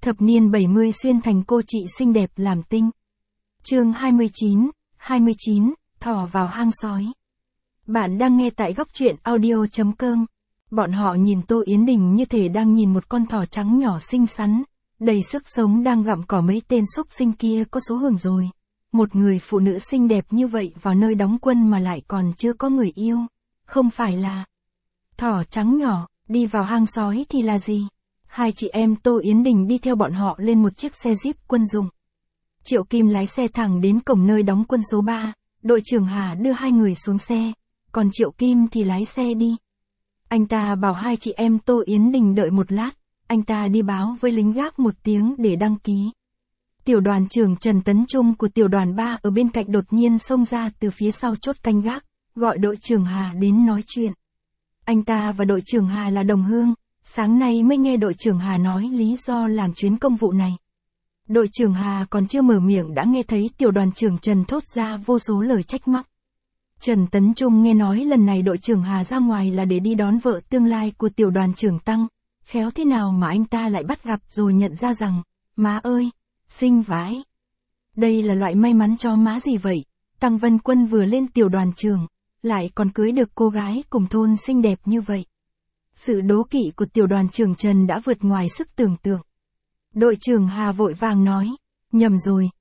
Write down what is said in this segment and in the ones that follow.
Thập niên 70 xuyên thành cô chị xinh đẹp làm tinh. Chương 29, thỏ vào hang sói. Bạn đang nghe tại góc truyện audio.com. Bọn họ nhìn Tô Yến Đình như thể đang nhìn một con thỏ trắng nhỏ xinh xắn, đầy sức sống đang gặm cỏ mấy tên súc sinh kia có số hưởng rồi. Một người phụ nữ xinh đẹp như vậy vào nơi đóng quân mà lại còn chưa có người yêu. Không phải là thỏ trắng nhỏ, đi vào hang sói thì là gì? Hai chị em Tô Yến Đình đi theo bọn họ lên một chiếc xe Jeep quân dụng. Triệu Kim lái xe thẳng đến cổng nơi đóng quân số 3, đội trưởng Hà đưa hai người xuống xe, còn Triệu Kim thì lái xe đi. Anh ta bảo hai chị em Tô Yến Đình đợi một lát, anh ta đi báo với lính gác một tiếng để đăng ký. Tiểu đoàn trưởng Trần Tấn Trung của tiểu đoàn 3 ở bên cạnh đột nhiên xông ra từ phía sau chốt canh gác, gọi đội trưởng Hà đến nói chuyện. Anh ta và đội trưởng Hà là đồng hương, sáng nay mới nghe đội trưởng Hà nói lý do làm chuyến công vụ này. Đội trưởng Hà còn chưa mở miệng đã nghe thấy tiểu đoàn trưởng Trần thốt ra vô số lời trách móc. Trần Tấn Trung nghe nói lần này đội trưởng Hà ra ngoài là để đi đón vợ tương lai của tiểu đoàn trưởng Tăng, khéo thế nào mà anh ta lại bắt gặp rồi nhận ra rằng, má ơi, xinh vãi. Đây là loại may mắn cho má gì vậy, Tăng Vân Quân vừa lên tiểu đoàn trưởng, lại còn cưới được cô gái cùng thôn xinh đẹp như vậy. Sự đố kỵ của tiểu đoàn trưởng Trần đã vượt ngoài sức tưởng tượng. Đội trưởng Hà vội vàng nói, nhầm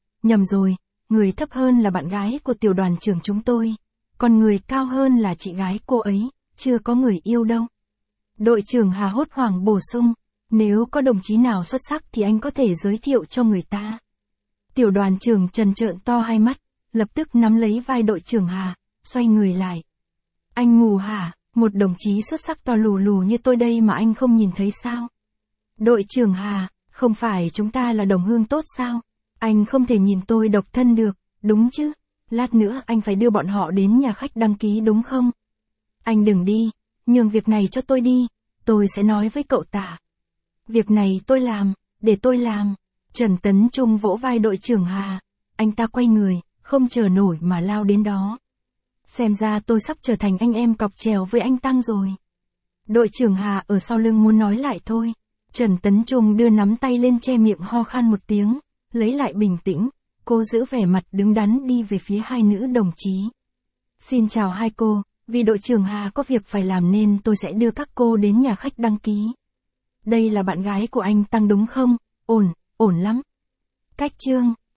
rồi, người thấp hơn là bạn gái của tiểu đoàn trưởng chúng tôi, còn người cao hơn là chị gái cô ấy, chưa có người yêu đâu. Đội trưởng Hà hốt hoảng bổ sung, nếu có đồng chí nào xuất sắc thì anh có thể giới thiệu cho người ta. Tiểu đoàn trưởng Trần trợn to hai mắt, lập tức nắm lấy vai đội trưởng Hà, xoay người lại. Anh mù hả, một đồng chí xuất sắc to lù lù như tôi đây mà anh không nhìn thấy sao? Đội trưởng Hà, không phải chúng ta là đồng hương tốt sao? Anh không thể nhìn tôi độc thân được, đúng chứ? Lát nữa anh phải đưa bọn họ đến nhà khách đăng ký đúng không? Anh đừng đi, nhường việc này cho tôi đi, tôi sẽ nói với cậu ta. Việc này tôi làm, để tôi làm. Trần Tấn Trung vỗ vai đội trưởng Hà, anh ta quay người, không chờ nổi mà lao đến đó. Xem ra tôi sắp trở thành anh em cọc chèo với anh Tăng rồi. Đội trưởng Hà ở sau lưng muốn nói lại thôi. Trần Tấn Trung đưa nắm tay lên che miệng ho khan một tiếng, lấy lại bình tĩnh, cô giữ vẻ mặt đứng đắn đi về phía hai nữ đồng chí. Xin chào hai cô, vì đội trưởng Hà có việc phải làm nên tôi sẽ đưa các cô đến nhà khách đăng ký. Đây là bạn gái của anh Tăng đúng không? Ổn lắm. Cách chương